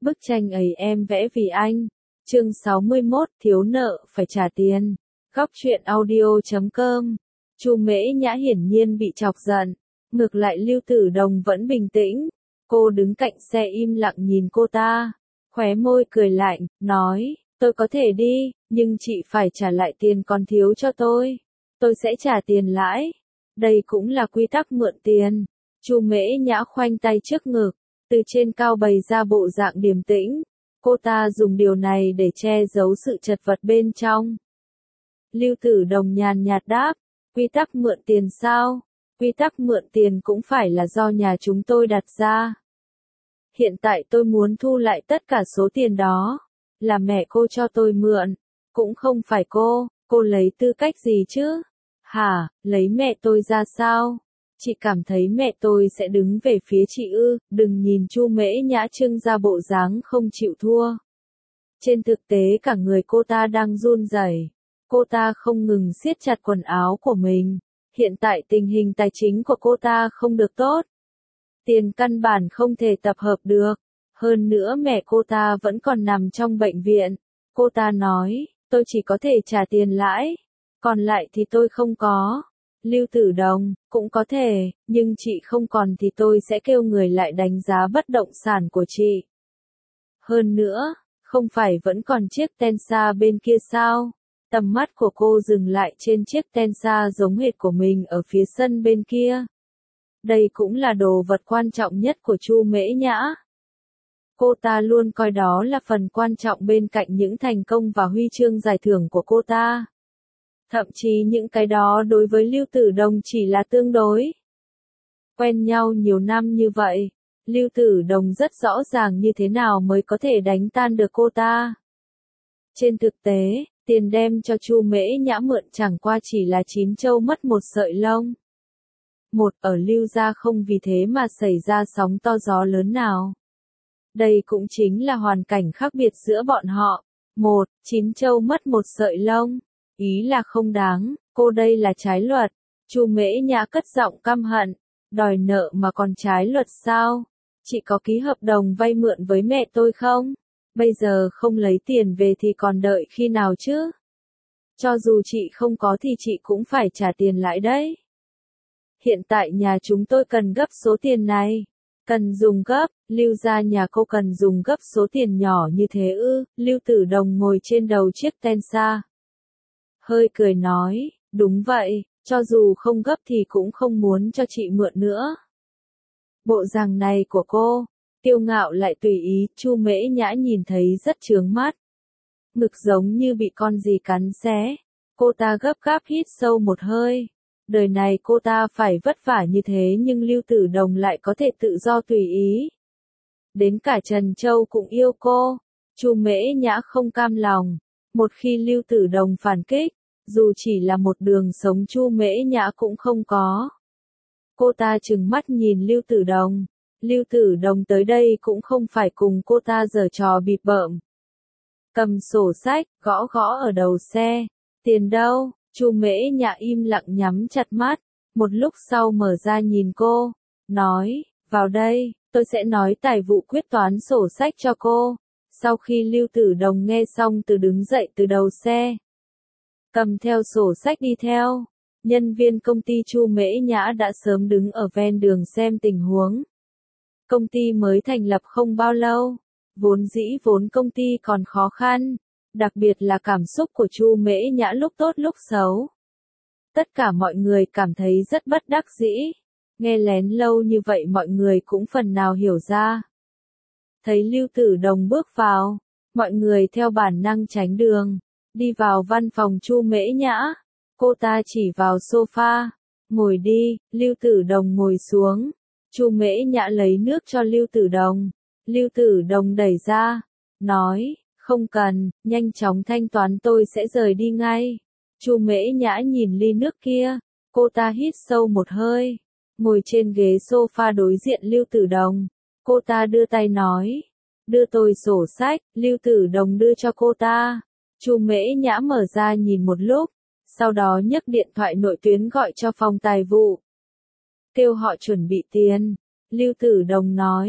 Bức tranh ấy em vẽ vì anh. Chương 61, thiếu nợ phải trả tiền. Góc truyện audio.com. Chu Mễ Nhã hiển nhiên bị chọc giận, ngược lại Lưu Tử Đồng vẫn bình tĩnh. Cô đứng cạnh xe im lặng nhìn cô ta, khóe môi cười lạnh, nói, tôi có thể đi, nhưng chị phải trả lại tiền còn thiếu cho tôi. Tôi sẽ trả tiền lãi. Đây cũng là quy tắc mượn tiền. Chu Mễ Nhã khoanh tay trước ngực, từ trên cao bày ra bộ dạng điềm tĩnh. Cô ta dùng điều này để che giấu sự chật vật bên trong. Lưu Tử Đồng nhàn nhạt đáp, quy tắc mượn tiền sao? Quy tắc mượn tiền cũng phải là do nhà chúng tôi đặt ra. Hiện tại tôi muốn thu lại tất cả số tiền đó. Là mẹ cô cho tôi mượn. Cũng không phải cô lấy tư cách gì chứ? Hả, lấy mẹ tôi ra sao? Chị cảm thấy mẹ tôi sẽ đứng về phía chị ư? Đừng nhìn Chu Mễ Nhã trưng ra bộ dáng không chịu thua. Trên thực tế cả người cô ta đang run rẩy. Cô ta không ngừng siết chặt quần áo của mình. Hiện tại tình hình tài chính của cô ta không được tốt. Tiền căn bản không thể tập hợp được. Hơn nữa mẹ cô ta vẫn còn nằm trong bệnh viện. Cô ta nói, tôi chỉ có thể trả tiền lãi. Còn lại thì tôi không có. Lưu Tử Đồng, cũng có thể, nhưng chị không còn thì tôi sẽ kêu người lại đánh giá bất động sản của chị. Hơn nữa, không phải vẫn còn chiếc Tensa bên kia sao? Tầm mắt của cô dừng lại trên chiếc Tensa giống hệt của mình ở phía sân bên kia. Đây cũng là đồ vật quan trọng nhất của Chu Mễ Nhã. Cô ta luôn coi đó là phần quan trọng bên cạnh những thành công và huy chương giải thưởng của cô ta. Thậm chí những cái đó đối với Lưu Tử Đồng chỉ là tương đối. Quen nhau nhiều năm như vậy, Lưu Tử Đồng rất rõ ràng như thế nào mới có thể đánh tan được cô ta. Trên thực tế, tiền đem cho Chu Mễ Nhã mượn chẳng qua chỉ là 9 trâu mất một sợi lông. Ở Lưu gia không vì thế mà xảy ra sóng to gió lớn nào. Đây cũng chính là hoàn cảnh khác biệt giữa bọn họ. 9 trâu mất một sợi lông. Ý là không đáng, cô đây là trái luật. Chu Mễ Nhã cất giọng căm hận, đòi nợ mà còn trái luật sao? Chị có ký hợp đồng vay mượn với mẹ tôi không? Bây giờ không lấy tiền về thì còn đợi khi nào chứ? Cho dù chị không có thì chị cũng phải trả tiền lãi đấy. Hiện tại nhà chúng tôi cần gấp số tiền này. Cần dùng gấp, Lưu gia nhà cô cần dùng gấp số tiền nhỏ như thế ư? Lưu Tử Đồng ngồi trên đầu chiếc Tensa, hơi cười nói, đúng vậy, cho dù không gấp thì cũng không muốn cho chị mượn nữa. Bộ dạng này của cô, kiêu ngạo lại tùy ý, Chu Mễ Nhã nhìn thấy rất chướng mắt. Ngực giống như bị con gì cắn xé. Cô ta gấp gáp hít sâu một hơi. Đời này cô ta phải vất vả như thế nhưng Lưu Tử Đồng lại có thể tự do tùy ý. Đến cả Trần Châu cũng yêu cô. Chu Mễ Nhã không cam lòng. Một khi Lưu Tử Đồng phản kích, dù chỉ là một đường sống Chu Mễ Nhã cũng không có. Cô ta trừng mắt nhìn Lưu Tử Đồng. Lưu Tử Đồng tới đây cũng không phải cùng cô ta giở trò bịp bợm. Cầm sổ sách, gõ gõ ở đầu xe. Tiền đâu? Chu Mễ Nhã im lặng nhắm chặt mắt. Một lúc sau mở ra nhìn cô. Nói, vào đây, tôi sẽ nói tài vụ quyết toán sổ sách cho cô. Sau khi Lưu Tử Đồng nghe xong từ đứng dậy từ đầu xe, cầm theo sổ sách đi theo. Nhân viên công ty Chu Mễ Nhã đã sớm đứng ở ven đường xem tình huống. Công ty mới thành lập không bao lâu, vốn dĩ vốn công ty còn khó khăn, đặc biệt là cảm xúc của Chu Mễ Nhã lúc tốt lúc xấu. Tất cả mọi người cảm thấy rất bất đắc dĩ, nghe lén lâu như vậy mọi người cũng phần nào hiểu ra. Thấy Lưu Tử Đồng bước vào, mọi người theo bản năng tránh đường, đi vào văn phòng Chu Mễ Nhã. Cô ta chỉ vào sofa, ngồi đi, Lưu Tử Đồng ngồi xuống. Chu Mễ Nhã lấy nước cho Lưu Tử Đồng. Lưu Tử Đồng đẩy ra, nói, không cần, nhanh chóng thanh toán tôi sẽ rời đi ngay. Chu Mễ Nhã nhìn ly nước kia, cô ta hít sâu một hơi, ngồi trên ghế sofa đối diện Lưu Tử Đồng. Cô ta đưa tay nói, đưa tôi sổ sách, Lưu Tử Đồng đưa cho cô ta. Chu Mễ Nhã mở ra nhìn một lúc, sau đó nhấc điện thoại nội tuyến gọi cho phòng tài vụ. Kêu họ chuẩn bị tiền. Lưu Tử Đồng nói,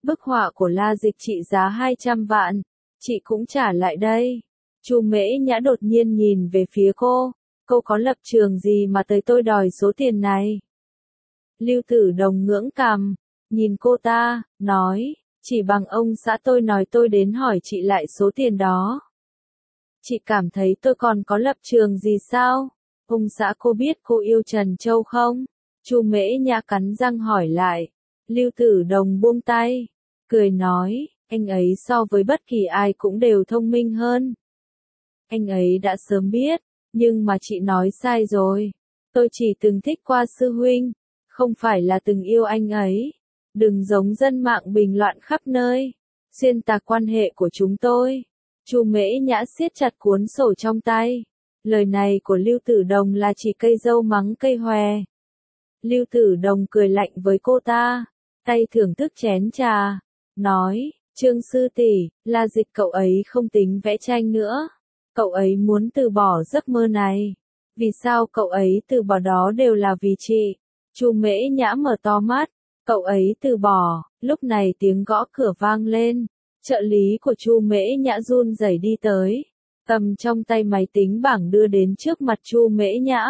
Bức họa của La Dịch trị giá 200 vạn, chị cũng trả lại đây. Chu Mễ Nhã đột nhiên nhìn về phía cô có lập trường gì mà tới tôi đòi số tiền này? Lưu Tử Đồng ngưỡng cằm, nhìn cô ta, nói, chỉ bằng ông xã tôi nói tôi đến hỏi chị lại số tiền đó. Chị cảm thấy tôi còn có lập trường gì sao? Ông xã cô biết cô yêu Trần Châu không? Chu Mễ Nhã cắn răng hỏi lại. Lưu Tử Đồng buông tay, cười nói, anh ấy so với bất kỳ ai cũng đều thông minh hơn. Anh ấy đã sớm biết, nhưng mà chị nói sai rồi. Tôi chỉ từng thích qua sư huynh, không phải là từng yêu anh ấy. Đừng giống dân mạng bình loạn khắp nơi, xuyên tạc quan hệ của chúng tôi. Chu Mễ Nhã siết chặt cuốn sổ trong tay. Lời này của Lưu Tử Đồng là chỉ cây dâu mắng cây hòe. Lưu Tử Đồng cười lạnh với cô ta, tay thưởng thức chén trà, nói, Trương sư tỷ, La Dịch cậu ấy không tính vẽ tranh nữa. Cậu ấy muốn từ bỏ giấc mơ này. Vì sao cậu ấy từ bỏ đó đều là vì chị? Chu Mễ Nhã mở to mắt, cậu ấy từ bỏ, lúc này tiếng gõ cửa vang lên. Trợ lý của Chu Mễ Nhã run rẩy đi tới, cầm trong tay máy tính bảng đưa đến trước mặt Chu Mễ Nhã.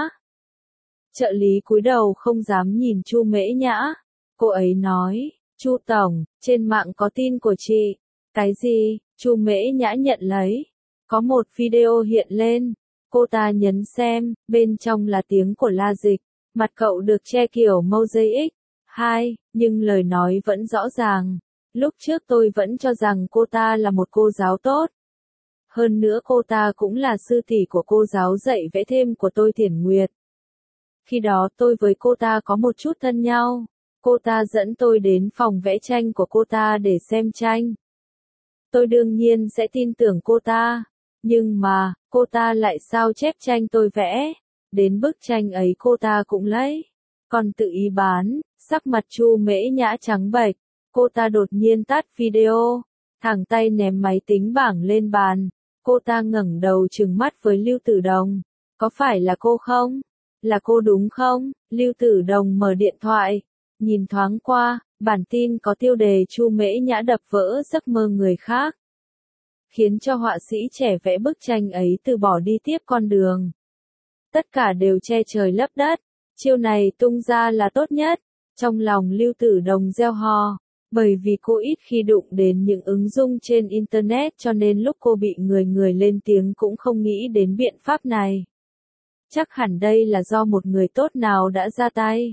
Trợ lý cúi đầu không dám nhìn Chu Mễ Nhã. Cô ấy nói, Chu tổng, trên mạng có tin của chị. Cái gì? Chu Mễ Nhã nhận lấy. Có một video hiện lên. Cô ta nhấn xem, bên trong là tiếng của La Dịch. Mặt cậu được che kiểu mosaic 2, nhưng lời nói vẫn rõ ràng. Lúc trước tôi vẫn cho rằng cô ta là một cô giáo tốt. Hơn nữa cô ta cũng là sư tỷ của cô giáo dạy vẽ thêm của tôi Thiển Nguyệt. Khi đó tôi với cô ta có một chút thân nhau. Cô ta dẫn tôi đến phòng vẽ tranh của cô ta để xem tranh. Tôi đương nhiên sẽ tin tưởng cô ta. Nhưng mà, cô ta lại sao chép tranh tôi vẽ. Đến bức tranh ấy cô ta cũng lấy. Còn tự ý bán, sắc mặt Chu Mễ Nhã trắng bệch. Cô ta đột nhiên tắt video. Thẳng tay ném máy tính bảng lên bàn. Cô ta ngẩng đầu trừng mắt với Lưu Tử Đồng. Có phải là cô không? Là cô đúng không? Lưu Tử Đồng mở điện thoại. Nhìn thoáng qua, bản tin có tiêu đề Chu Mễ Nhã đập vỡ giấc mơ người khác. Khiến cho họa sĩ trẻ vẽ bức tranh ấy từ bỏ đi tiếp con đường. Tất cả đều che trời lấp đất. Chiêu này tung ra là tốt nhất. Trong lòng Lưu Tử Đồng reo hò. Bởi vì cô ít khi đụng đến những ứng dụng trên Internet cho nên lúc cô bị người lên tiếng cũng không nghĩ đến biện pháp này. Chắc hẳn đây là do một người tốt nào đã ra tay.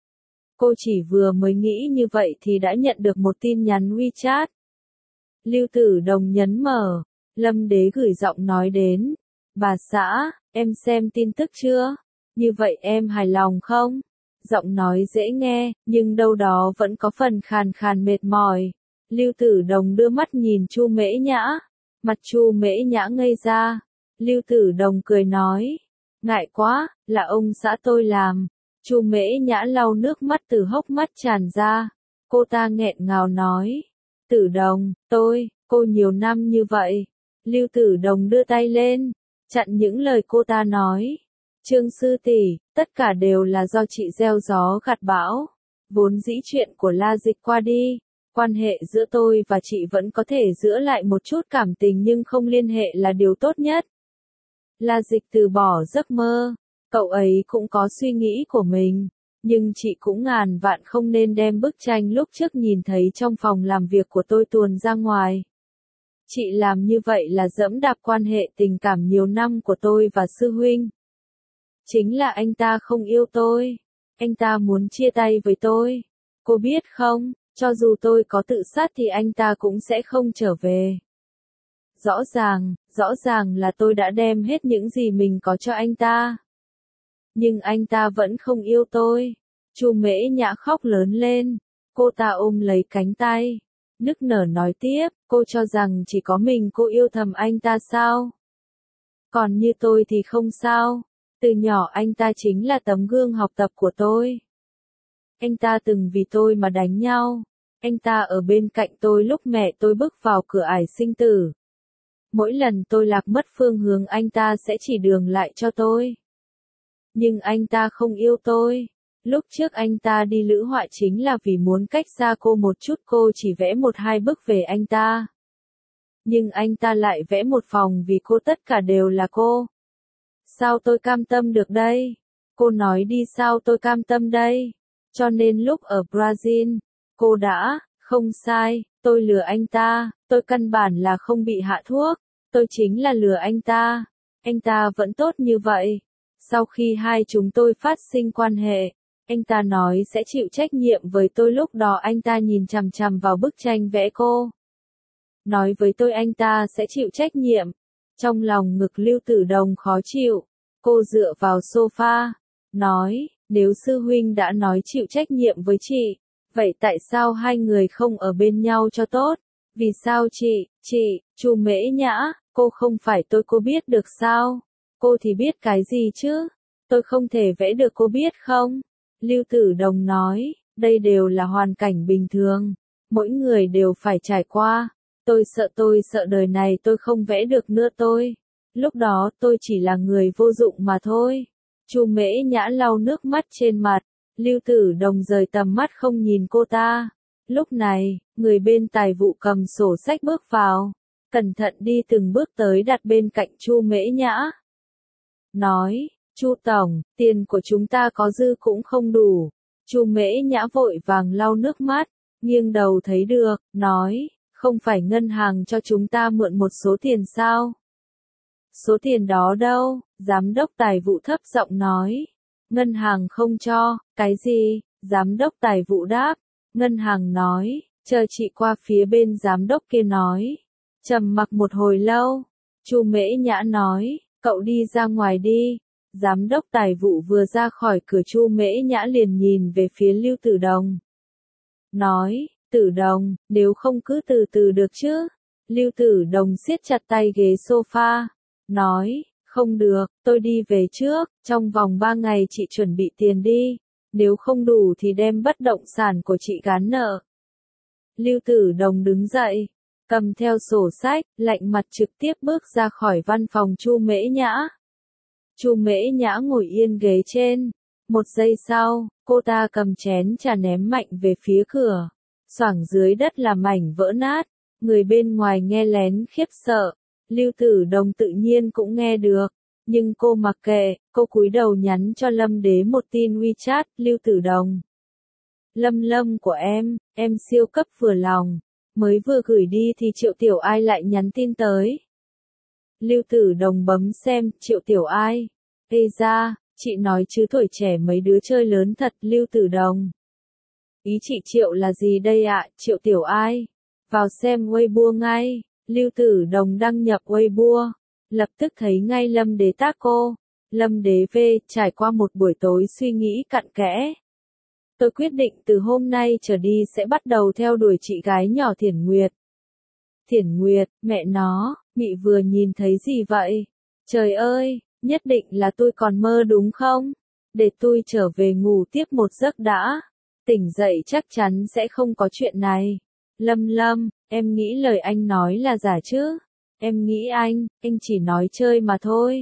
Cô chỉ vừa mới nghĩ như vậy thì đã nhận được một tin nhắn WeChat. Lưu Tử Đồng nhấn mở. Lâm Đế gửi giọng nói đến. Bà xã, em xem tin tức chưa? Như vậy em hài lòng không? Giọng nói dễ nghe, nhưng đâu đó vẫn có phần khàn khàn mệt mỏi. Lưu Tử Đồng đưa mắt nhìn Chu Mễ Nhã. Mặt Chu Mễ Nhã ngây ra. Lưu Tử Đồng cười nói. Ngại quá, là ông xã tôi làm. Chu Mễ Nhã lau nước mắt từ hốc mắt tràn ra. Cô ta nghẹn ngào nói. Tử Đồng, cô nhiều năm như vậy. Lưu Tử Đồng đưa tay lên, chặn những lời cô ta nói. Trương sư tỷ, tất cả đều là do chị gieo gió gặt bão. Vốn dĩ chuyện của La Dịch qua đi, quan hệ giữa tôi và chị vẫn có thể giữ lại một chút cảm tình nhưng không liên hệ là điều tốt nhất. La Dịch từ bỏ giấc mơ, cậu ấy cũng có suy nghĩ của mình, nhưng chị cũng ngàn vạn không nên đem bức tranh lúc trước nhìn thấy trong phòng làm việc của tôi tuồn ra ngoài. Chị làm như vậy là dẫm đạp quan hệ tình cảm nhiều năm của tôi và sư huynh. Chính là anh ta không yêu tôi. Anh ta muốn chia tay với tôi. Cô biết không, cho dù tôi có tự sát thì anh ta cũng sẽ không trở về. Rõ ràng là tôi đã đem hết những gì mình có cho anh ta. Nhưng anh ta vẫn không yêu tôi. Chu Mễ Nhã khóc lớn lên. Cô ta ôm lấy cánh tay. Nức nở nói tiếp, cô cho rằng chỉ có mình cô yêu thầm anh ta sao? Còn như tôi thì không sao. Từ nhỏ anh ta chính là tấm gương học tập của tôi. Anh ta từng vì tôi mà đánh nhau. Anh ta ở bên cạnh tôi lúc mẹ tôi bước vào cửa ải sinh tử. Mỗi lần tôi lạc mất phương hướng anh ta sẽ chỉ đường lại cho tôi. Nhưng anh ta không yêu tôi. Lúc trước anh ta đi lữ họa chính là vì muốn cách xa cô một chút, cô chỉ vẽ 1-2 bức về anh ta. Nhưng anh ta lại vẽ một phòng vì cô, tất cả đều là cô. Sao tôi cam tâm được đây? Cô nói đi, sao tôi cam tâm đây? Cho nên lúc ở Brazil, cô đã, không sai, tôi lừa anh ta, tôi căn bản là không bị hạ thuốc, tôi chính là lừa anh ta. Anh ta vẫn tốt như vậy. Sau khi hai chúng tôi phát sinh quan hệ, anh ta nói sẽ chịu trách nhiệm với tôi, lúc đó anh ta nhìn chằm chằm vào bức tranh vẽ cô. Nói với tôi anh ta sẽ chịu trách nhiệm. Trong lòng ngực Lưu Tử Đồng khó chịu, cô dựa vào sofa, nói, nếu sư huynh đã nói chịu trách nhiệm với chị, vậy tại sao hai người không ở bên nhau cho tốt? Vì sao chị, Chu Mễ Nhã, cô không phải tôi, cô biết được sao? Cô thì biết cái gì chứ? Tôi không thể vẽ được, cô biết không? Lưu Tử Đồng nói, đây đều là hoàn cảnh bình thường, mỗi người đều phải trải qua. Tôi sợ đời này tôi không vẽ được nữa tôi. Lúc đó tôi chỉ là người vô dụng mà thôi. Chu Mễ Nhã lau nước mắt trên mặt, Lưu Tử Đồng rời tầm mắt không nhìn cô ta. Lúc này, người bên tài vụ cầm sổ sách bước vào, cẩn thận đi từng bước tới đặt bên cạnh Chu Mễ Nhã. Nói, Chu Tổng, tiền của chúng ta có dư cũng không đủ. Chu Mễ Nhã vội vàng lau nước mắt, nghiêng đầu thấy được, nói, không phải ngân hàng cho chúng ta mượn một số tiền sao? Số tiền đó đâu? Giám đốc tài vụ thấp giọng nói. Ngân hàng không cho. Cái gì? Giám đốc tài vụ đáp. Ngân hàng nói, chờ chị qua phía bên giám đốc kia nói. Trầm mặc một hồi lâu, Chu Mễ Nhã nói, cậu đi ra ngoài đi. Giám đốc tài vụ vừa ra khỏi cửa, Chu Mễ Nhã liền nhìn về phía Lưu Tử Đồng. Nói, Tử Đồng, nếu không cứ từ từ được chứ? Lưu Tử Đồng siết chặt tay ghế sofa, nói, không được, tôi đi về trước, trong vòng 3 ngày chị chuẩn bị tiền đi, nếu không đủ thì đem bất động sản của chị gán nợ. Lưu Tử Đồng đứng dậy, cầm theo sổ sách, lạnh mặt trực tiếp bước ra khỏi văn phòng Chu Mễ Nhã. Chu Mễ Nhã ngồi yên ghế trên, một giây sau, cô ta cầm chén trà ném mạnh về phía cửa, xoảng dưới đất là mảnh vỡ nát, người bên ngoài nghe lén khiếp sợ. Lưu Tử Đồng tự nhiên cũng nghe được, nhưng cô mặc kệ, cô cúi đầu nhắn cho Lâm Đế một tin WeChat, Lưu Tử Đồng. Lâm của em siêu cấp vừa lòng, mới vừa gửi đi thì Triệu Tiểu Ai lại nhắn tin tới. Lưu Tử Đồng bấm xem, Triệu Tiểu Ai. Ê ra, chị nói chứ tuổi trẻ mấy đứa chơi lớn thật, Lưu Tử Đồng. Ý chị Triệu là gì đây ạ, Triệu Tiểu Ai? Vào xem Weibo ngay. Lưu Tử Đồng đăng nhập Weibo, lập tức thấy ngay Lâm Đế tác cô. Lâm Đế về, trải qua một buổi tối suy nghĩ cặn kẽ. Tôi quyết định từ hôm nay trở đi sẽ bắt đầu theo đuổi chị gái nhỏ Thiển Nguyệt. Thiển Nguyệt, mẹ nó, Mị vừa nhìn thấy gì vậy? Trời ơi, nhất định là tôi còn mơ đúng không? Để tôi trở về ngủ tiếp một giấc đã. Tỉnh dậy chắc chắn sẽ không có chuyện này. Lâm, em nghĩ lời anh nói là giả chứ? Em nghĩ anh chỉ nói chơi mà thôi.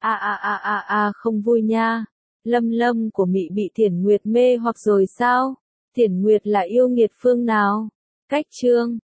Không vui nha. Lâm của Mị bị Thiển Nguyệt mê hoặc rồi sao? Thiển Nguyệt là yêu nghiệt phương nào? Cách chương